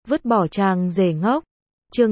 vứt bỏ chàng rể ngốc. Chương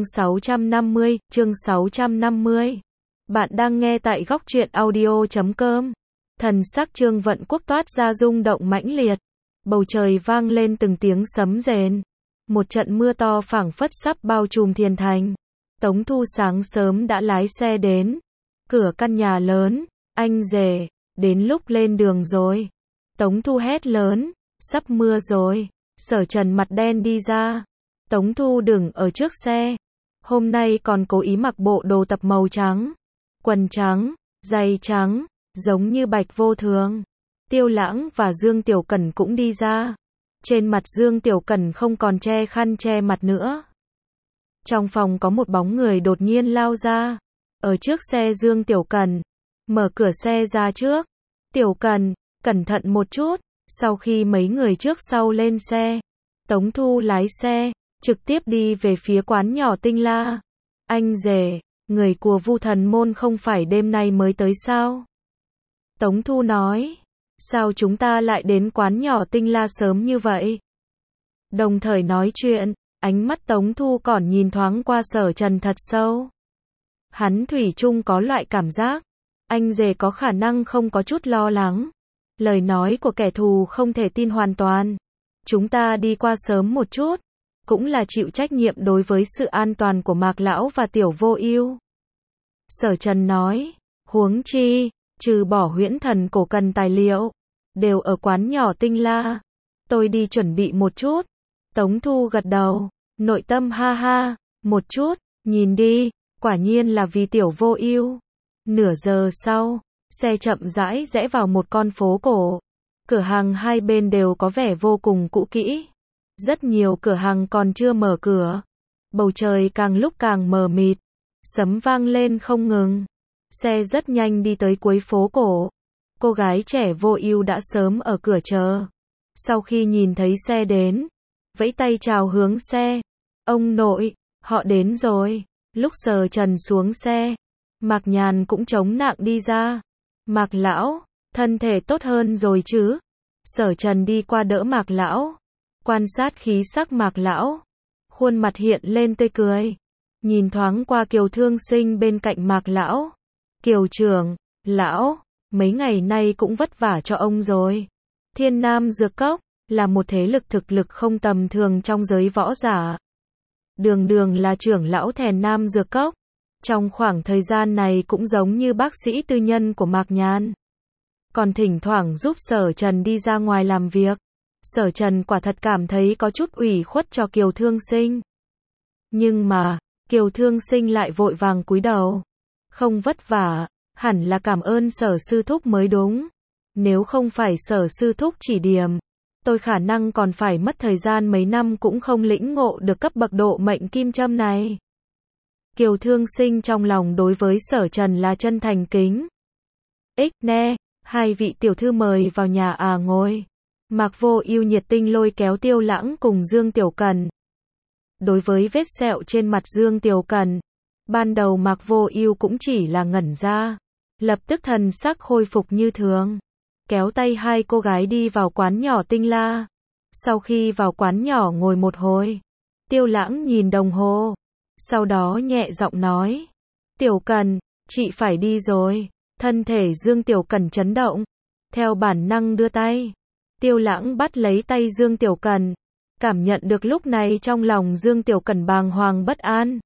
650. Bạn đang nghe tại góc truyện audio.com. Thần sắc Trương Vận Quốc toát ra rung động mãnh liệt. Bầu trời vang lên từng tiếng sấm rền. Một trận mưa to phảng phất sắp bao trùm thiên thành. Tống Thu sáng sớm đã lái xe đến. Cửa căn nhà lớn, anh rể, đến lúc lên đường rồi. Tống Thu hét lớn, sắp mưa rồi. Sở Trần mặt đen đi ra. Tống Thu đứng ở trước xe. Hôm nay còn cố ý mặc bộ đồ tập màu trắng. Quần trắng, giày trắng, giống như Bạch Vô Thường. Tiêu Lãng và Dương Tiểu Cẩn cũng đi ra. Trên mặt Dương Tiểu Cẩn không còn che khăn che mặt nữa. Trong phòng có một bóng người đột nhiên lao ra. Ở trước xe Dương Tiểu Cẩn. Mở cửa xe ra trước. Tiểu Cẩn, cẩn thận một chút. Sau khi mấy người trước sau lên xe, Tống Thu lái xe, trực tiếp đi về phía quán nhỏ Tinh La. Anh rể, người của Vu Thần Môn không phải đêm nay mới tới sao? Tống Thu nói, sao chúng ta lại đến quán nhỏ Tinh La sớm như vậy? Đồng thời nói chuyện, ánh mắt Tống Thu còn nhìn thoáng qua Sở Trần thật sâu. Hắn thủy chung có loại cảm giác, anh rể có khả năng không có chút lo lắng. Lời nói của kẻ thù không thể tin hoàn toàn. Chúng ta đi qua sớm một chút, cũng là chịu trách nhiệm đối với sự an toàn của Mạc Lão và Tiểu Vô Ưu. Sở Trần nói, huống chi, trừ bỏ huyễn thần cổ cần tài liệu, đều ở quán nhỏ Tinh La. Tôi đi chuẩn bị một chút. Tống Thu gật đầu, nội tâm ha ha, một chút, nhìn đi, quả nhiên là vì Tiểu Vô Ưu. Nửa giờ sau, xe chậm rãi rẽ vào một con phố cổ. Cửa hàng hai bên đều có vẻ vô cùng cũ kỹ. Rất nhiều cửa hàng còn chưa mở cửa. Bầu trời càng lúc càng mờ mịt. Sấm vang lên không ngừng. Xe rất nhanh đi tới cuối phố cổ. Cô gái trẻ Vô Ưu đã sớm ở cửa chờ. Sau khi nhìn thấy xe đến, vẫy tay chào hướng xe. Ông nội, họ đến rồi. Lúc Sở Trần xuống xe, Mạc Nhàn cũng chống nạng đi ra. Mạc Lão, thân thể tốt hơn rồi chứ? Sở Trần đi qua đỡ Mạc Lão, quan sát khí sắc Mạc Lão, khuôn mặt hiện lên tươi cười, nhìn thoáng qua Kiều Thương Sinh bên cạnh Mạc Lão. Kiều trưởng, lão, mấy ngày nay cũng vất vả cho ông rồi. Thiên Nam Dược Cốc là một thế lực thực lực không tầm thường trong giới võ giả. Đường Đường là trưởng lão Thèn Nam Dược Cốc. Trong khoảng thời gian này cũng giống như bác sĩ tư nhân của Mạc Nhàn. Còn thỉnh thoảng giúp Sở Trần đi ra ngoài làm việc. Sở Trần quả thật cảm thấy có chút ủy khuất cho Kiều Thương Sinh. Nhưng mà, Kiều Thương Sinh lại vội vàng cúi đầu. Không vất vả, hẳn là cảm ơn Sở sư thúc mới đúng. Nếu không phải Sở sư thúc chỉ điểm, tôi khả năng còn phải mất thời gian mấy năm cũng không lĩnh ngộ được cấp bậc độ mệnh kim châm này. Kiều Thương Sinh trong lòng đối với Sở Trần là chân thành kính. Nè, hai vị tiểu thư mời vào nhà ngồi. Mạc Vô Ưu nhiệt tình lôi kéo Tiêu Lãng cùng Dương Tiểu Cẩn. Đối với vết sẹo trên mặt Dương Tiểu Cẩn, ban đầu Mạc Vô Ưu cũng chỉ là ngẩn ra, lập tức thần sắc khôi phục như thường, kéo tay hai cô gái đi vào quán nhỏ Tinh La. Sau khi vào quán nhỏ ngồi một hồi, Tiêu Lãng nhìn đồng hồ, sau đó nhẹ giọng nói, Tiểu Cẩn, chị phải đi rồi. Thân thể Dương Tiểu Cẩn chấn động, theo bản năng đưa tay. Tiêu Lãng bắt lấy tay Dương Tiểu Cẩn, cảm nhận được lúc này trong lòng Dương Tiểu Cẩn bàng hoàng bất an.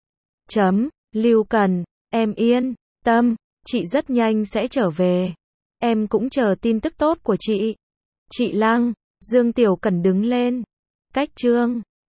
Lưu Cẩn, em yên tâm, chị rất nhanh sẽ trở về. Em cũng chờ tin tức tốt của chị. Chị Lăng, Dương Tiểu Cẩn đứng lên. Cách Trương